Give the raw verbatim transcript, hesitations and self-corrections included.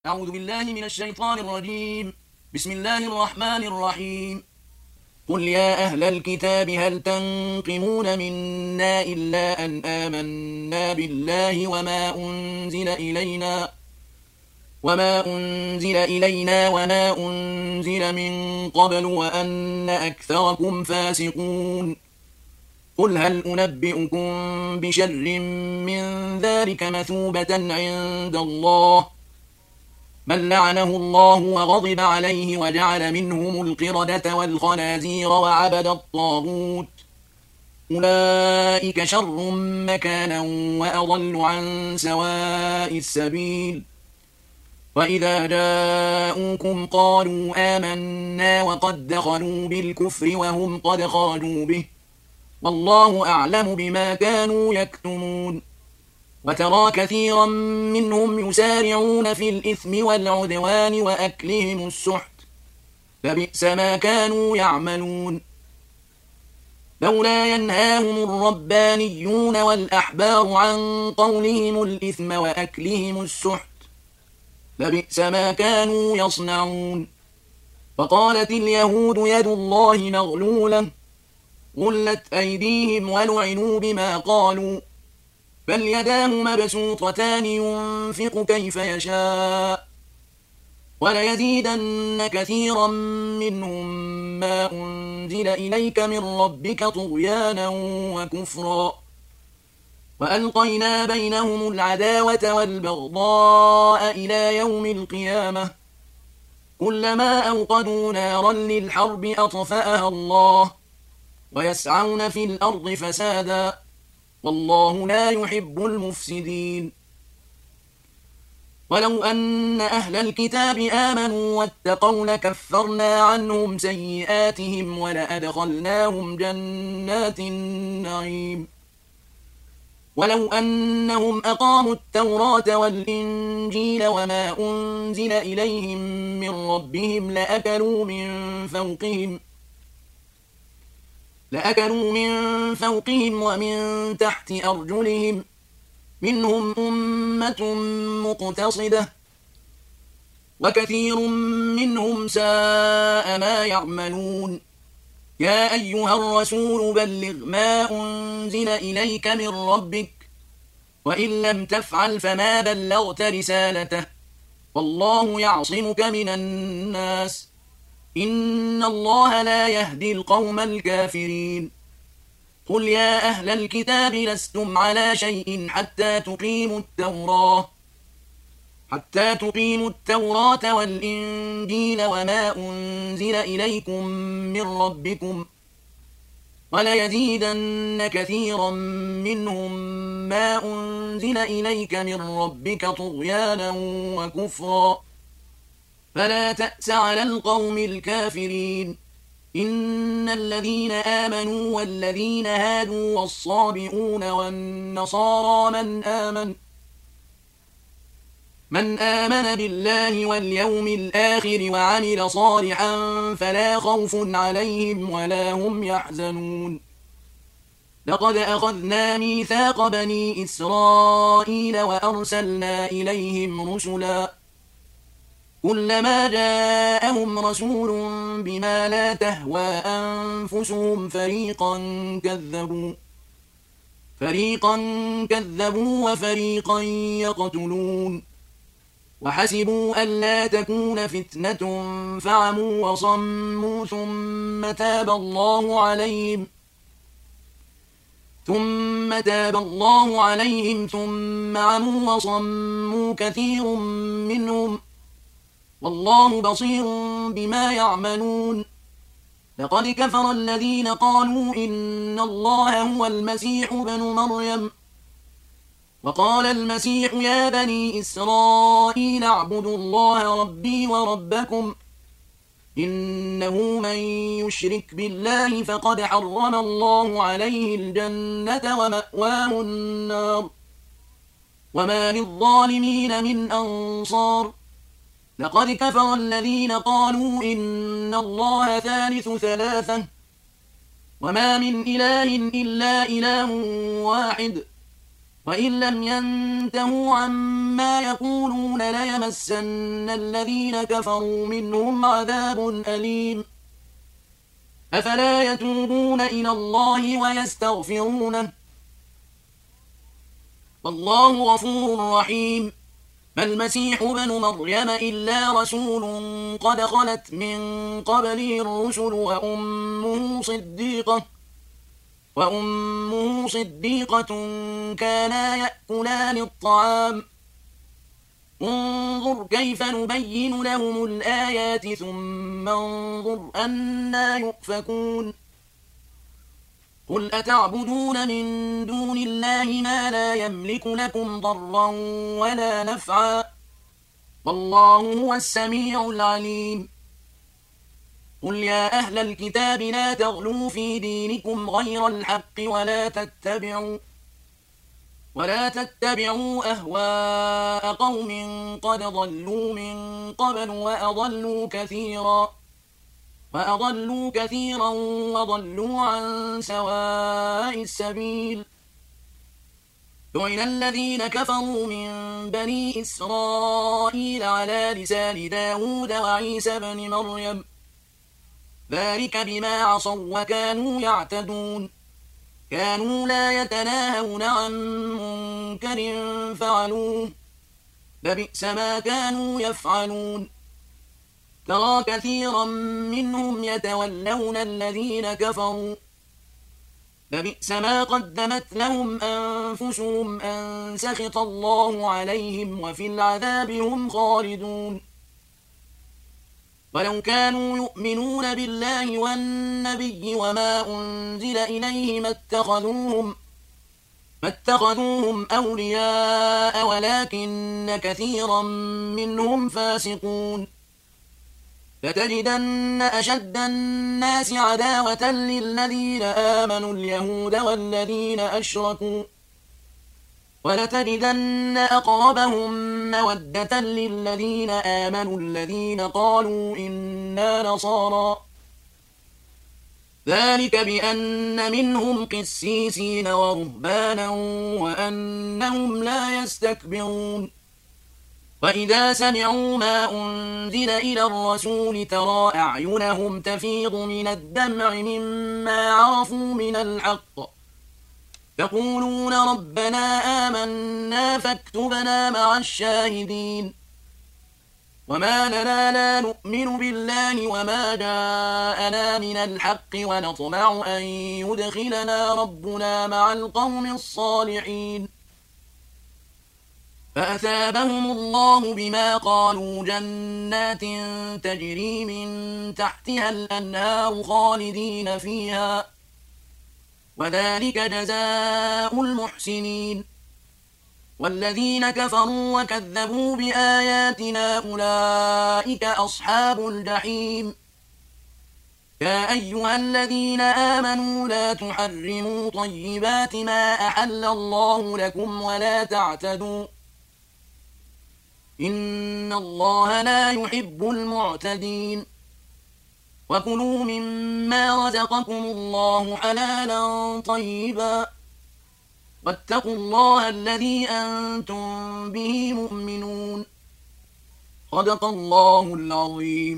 أعوذ بالله من الشيطان الرجيم. بسم الله الرحمن الرحيم. قل يا أهل الكتاب هل تنقمون منا إلا أن آمنا بالله وما أنزل إلينا وما أنزل إلينا وما أنزل من قبل وأن أكثركم فاسقون. قل هل أنبئكم بشر من ذلك مثوبة عند الله من لعنه الله وغضب عليه وجعل منهم القردة والخنازير وعبد الطاغوت أولئك شر مكانا وأضل عن سواء السبيل. وإذا جاءوكم قالوا آمنا وقد دخلوا بالكفر وهم قد خرجوا به والله أعلم بما كانوا يكتمون. وترى كثيرا منهم يسارعون في الإثم والعدوان وأكلهم السحت لبئس ما كانوا يعملون. لولا ينهاهم الربانيون والأحبار عن قولهم الإثم وأكلهم السحت لبئس ما كانوا يصنعون. وقالت اليهود يد الله مغلولة غلت أيديهم ولعنوا بما قالوا بل يداه مبسوطتان ينفق كيف يشاء وليزيدن كثيرا منهم ما أنزل إليك من ربك طغيانا وكفرا وألقينا بينهم العداوة والبغضاء إلى يوم القيامة كلما أوقدوا نارا للحرب أطفأها الله ويسعون في الأرض فسادا والله لا يحب المفسدين. ولو أن أهل الكتاب آمنوا واتقوا لكفرنا عنهم سيئاتهم ولأدخلناهم جنات النعيم. ولو أنهم أقاموا التوراة والإنجيل وما أنزل إليهم من ربهم لأكلوا من فوقهم لأكلوا من فوقهم ومن تحت أرجلهم منهم أمة مقتصدة وكثير منهم ساء ما يعملون. يا أيها الرسول بلغ ما أنزل إليك من ربك وإن لم تفعل فما بلغت رسالته والله يعصمك من الناس إن الله لا يهدي القوم الكافرين. قل يا أهل الكتاب لستم على شيء حتى تقيموا التوراة حتى تقيموا التوراة والإنجيل وما أنزل إليكم من ربكم وليزيدن كثيرا منهم ما أنزل إليك من ربك طغيانا وكفرا فلا تأس على القوم الكافرين. إن الذين آمنوا والذين هادوا والصابئون والنصارى من آمن من آمن بالله واليوم الآخر وعمل صالحا فلا خوف عليهم ولا هم يحزنون. لقد أخذنا ميثاق بني إسرائيل وأرسلنا إليهم رسلا كلما جاءهم رسول بما لا تهوى أنفسهم فريقا كذبوا فريقا كذبوا وفريقا يقتلون وحسبوا ألا تكون فتنة فعموا وصموا ثم تاب الله عليهم ثم تاب الله عليهم ثم عموا وصموا كثير منهم والله بصير بما يعملون. لقد كفر الذين قالوا إن الله هو المسيح ابن مريم وقال المسيح يا بني إسرائيل اعبدوا الله ربي وربكم إنه من يشرك بالله فقد حرم الله عليه الجنة ومأواه النار وما للظالمين من أنصار. لقد كفر الذين قالوا إن الله ثالث ثلاثة وما من إله إلا إله واحد وإن لم ينتهوا عما يقولون ليمسن الذين كفروا منهم عذاب أليم. أفلا يتوبون إلى الله ويستغفرونه والله غفور رحيم. ما المسيح ابن مريم إلا رسول قد خلت من قبله الرسل وأمه صديقة وأمه صديقة كانا يأكلان الطعام. انظر كيف نبين لهم الآيات ثم انظر أنا يؤفكون. قل أتعبدون من دون الله ما لا يملك لكم ضرا ولا نفعا والله هو السميع العليم. قل يا أهل الكتاب لا تغلوا في دينكم غير الحق ولا تتبعوا ولا تتبعوا أهواء قوم قد ضلوا من قبل وأضلوا كثيرا وأضلوا كثيرا وضلوا عن سواء السبيل. لعن الذين كفروا من بني إسرائيل على لسان داود وعيسى بن مريم ذلك بما عصوا وكانوا يعتدون. كانوا لا يتناهون عن منكر فعلوه لبئس ما كانوا يفعلون. ترى كثيرا منهم يتولون الذين كفروا لبئس ما قدمت لهم أنفسهم أن سخط الله عليهم وفي العذاب هم خالدون. ولو كانوا يؤمنون بالله والنبي وما أنزل إليه ما اتخذوهم, ما اتخذوهم أولياء ولكن كثيرا منهم فاسقون. لتجدن أشد الناس عداوة للذين آمنوا اليهود والذين أشركوا ولتجدن أقربهم مودة للذين آمنوا الذين قالوا إنا نصارى ذلك بأن منهم قسيسين ورهبانا وأنهم لا يستكبرون. وإذا سمعوا ما أنزل إلى الرسول ترى أعينهم تفيض من الدمع مما عرفوا من الحق يقولون ربنا آمنا فاكتبنا مع الشاهدين. وما لنا لا نؤمن بالله وما جاءنا من الحق ونطمع أن يدخلنا ربنا مع القوم الصالحين. فأثابهم الله بما قالوا جنات تجري من تحتها الأنهار خالدين فيها وذلك جزاء المحسنين. والذين كفروا وكذبوا بآياتنا أولئك أصحاب الجحيم. يا أيها الذين آمنوا لا تحرموا طيبات ما أحل الله لكم ولا تعتدوا إن الله لا يحب المعتدين. وكلوا مما رزقكم الله حلالا طيبا واتقوا الله الذي أنتم به مؤمنون. صدق الله العظيم.